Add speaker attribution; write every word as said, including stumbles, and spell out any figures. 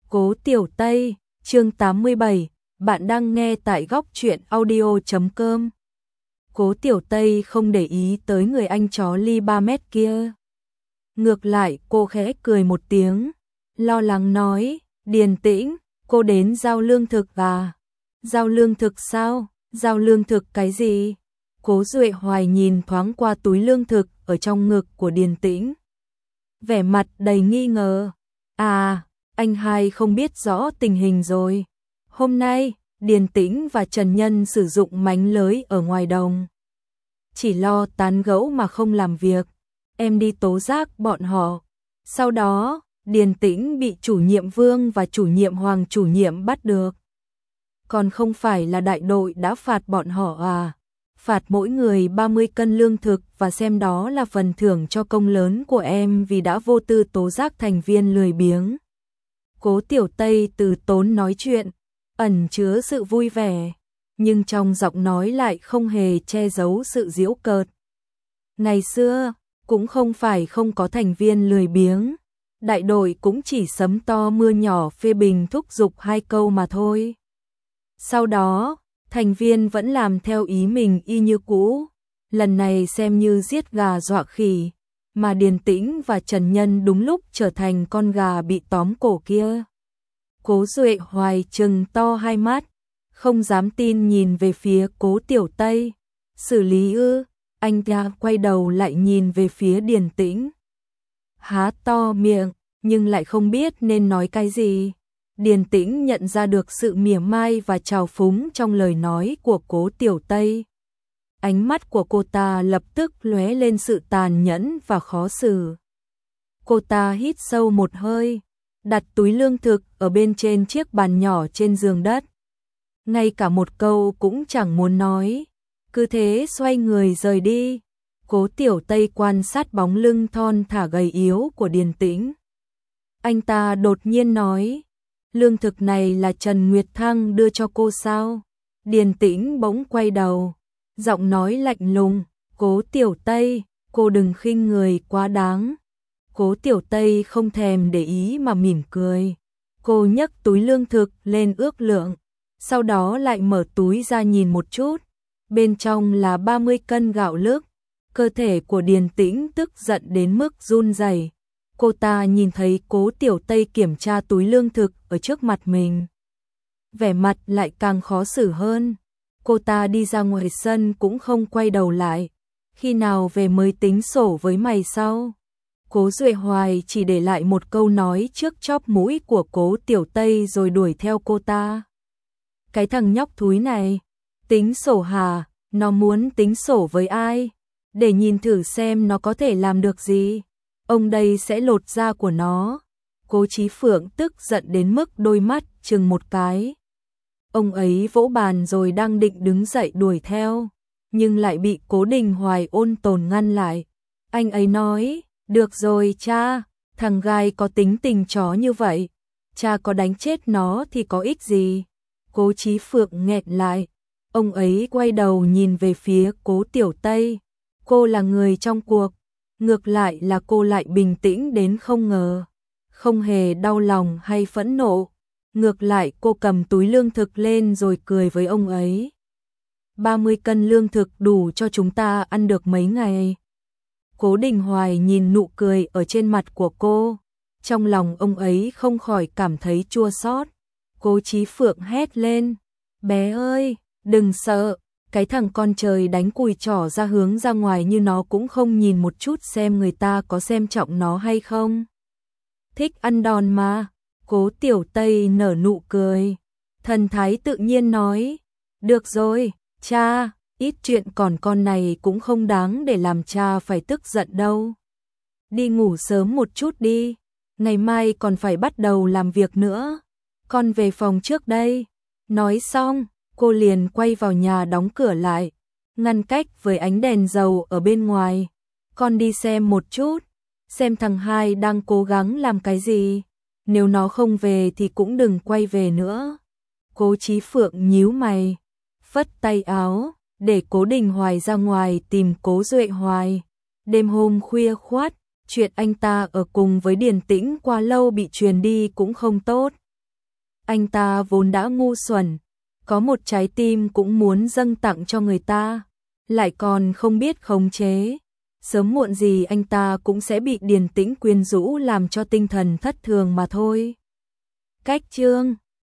Speaker 1: Cố Tiểu Tây, chương tám mươi bảy, bạn đang nghe tại góc truyện audio chấm com. Cố Tiểu Tây không để ý tới người anh chó ly ba mét kia. Ngược lại cô khẽ cười một tiếng, lo lắng nói, Điền Tĩnh, cô đến giao lương thực à? Giao lương thực sao? Giao lương thực cái gì? Cố Duệ Hoài nhìn thoáng qua túi lương thực ở trong ngực của Điền Tĩnh. Vẻ mặt đầy nghi ngờ. À, anh hai không biết rõ tình hình rồi. Hôm nay, Điền Tĩnh và Trần Nhân sử dụng mánh lưới ở ngoài đồng. Chỉ lo tán gẫu mà không làm việc. Em đi tố giác bọn họ. Sau đó, Điền Tĩnh bị chủ nhiệm Vương và chủ nhiệm Hoàng chủ nhiệm bắt được. Còn không phải là đại đội đã phạt bọn họ à? Phạt mỗi người ba mươi cân lương thực và xem đó là phần thưởng cho công lớn của em vì đã vô tư tố giác thành viên lười biếng. Cố Tiểu Tây từ tốn nói chuyện, ẩn chứa sự vui vẻ, nhưng trong giọng nói lại không hề che giấu sự giễu cợt. Ngày xưa, cũng không phải không có thành viên lười biếng, đại đội cũng chỉ sấm to mưa nhỏ phê bình thúc giục hai câu mà thôi. Sau đó, thành viên vẫn làm theo ý mình y như cũ, lần này xem như giết gà dọa khỉ, mà Điền Tĩnh và Trần Nhân đúng lúc trở thành con gà bị tóm cổ kia. Cố Duệ Hoài trừng to hai mắt, không dám tin nhìn về phía Cố Tiểu Tây. Xử lý ư? Anh ta quay đầu lại nhìn về phía Điền Tĩnh. Há to miệng, nhưng lại không biết nên nói cái gì. Điền Tĩnh nhận ra được sự mỉa mai và trào phúng trong lời nói của Cố Tiểu Tây. Ánh mắt của cô ta lập tức lóe lên sự tàn nhẫn và khó xử. Cô ta hít sâu một hơi, đặt túi lương thực ở bên trên chiếc bàn nhỏ trên giường đất. Ngay cả một câu cũng chẳng muốn nói, cứ thế xoay người rời đi. Cố Tiểu Tây quan sát bóng lưng thon thả gầy yếu của Điền Tĩnh. Anh ta đột nhiên nói, lương thực này là Trần Nguyệt Thăng đưa cho cô sao? Điền Tĩnh bỗng quay đầu, giọng nói lạnh lùng, Cố Tiểu Tây, cô đừng khinh người quá đáng. Cố Tiểu Tây không thèm để ý mà mỉm cười. Cô nhấc túi lương thực lên ước lượng, sau đó lại mở túi ra nhìn một chút. Bên trong là ba mươi cân gạo lứt. Cơ thể của Điền Tĩnh tức giận đến mức run rẩy. Cô ta nhìn thấy Cố Tiểu Tây kiểm tra túi lương thực ở trước mặt mình. Vẻ mặt lại càng khó xử hơn. Cô ta đi ra ngoài sân cũng không quay đầu lại. Khi nào về mới tính sổ với mày sau? Cố Duệ Hoài chỉ để lại một câu nói trước chóp mũi của Cố Tiểu Tây rồi đuổi theo cô ta. Cái thằng nhóc thúi này, tính sổ hả? Nó muốn tính sổ với ai? Để nhìn thử xem nó có thể làm được gì. Ông đây sẽ lột da của nó. Cố Chí Phượng tức giận đến mức đôi mắt trừng một cái. Ông ấy vỗ bàn rồi đang định đứng dậy đuổi theo, nhưng lại bị Cố Đình Hoài ôn tồn ngăn lại. Anh ấy nói, được rồi cha, thằng gai có tính tình chó như vậy, cha có đánh chết nó thì có ích gì. Cố Chí Phượng nghẹn lại, ông ấy quay đầu nhìn về phía Cố Tiểu Tây. Cô là người trong cuộc, ngược lại là cô lại bình tĩnh đến không ngờ, không hề đau lòng hay phẫn nộ. Ngược lại cô cầm túi lương thực lên rồi cười với ông ấy. ba mươi cân lương thực đủ cho chúng ta ăn được mấy ngày. Cố Đình Hoài nhìn nụ cười ở trên mặt của cô, trong lòng ông ấy không khỏi cảm thấy chua xót. Cố Chí Phượng hét lên, bé ơi, đừng sợ, cái thằng con trời đánh cùi trỏ ra hướng ra ngoài như nó cũng không nhìn một chút xem người ta có xem trọng nó hay không. Thích ăn đòn mà. Cố Tiểu Tây nở nụ cười, thần thái tự nhiên nói, được rồi, cha, ít chuyện còn con này cũng không đáng để làm cha phải tức giận đâu. Đi ngủ sớm một chút đi, ngày mai còn phải bắt đầu làm việc nữa, con về phòng trước đây. Nói xong, cô liền quay vào nhà đóng cửa lại, ngăn cách với ánh đèn dầu ở bên ngoài. Con đi xem một chút, xem thằng hai đang cố gắng làm cái gì. Nếu nó không về thì cũng đừng quay về nữa. Cố Chí Phượng nhíu mày, phất tay áo, để Cố Đình Hoài ra ngoài tìm Cố Duệ Hoài. Đêm hôm khuya khoắt, chuyện anh ta ở cùng với Điền Tĩnh quá lâu bị truyền đi cũng không tốt. Anh ta vốn đã ngu xuẩn, có một trái tim cũng muốn dâng tặng cho người ta, lại còn không biết khống chế. Sớm muộn gì anh ta cũng sẽ bị Điền Tĩnh quyến rũ làm cho tinh thần thất thường mà thôi. Cách chương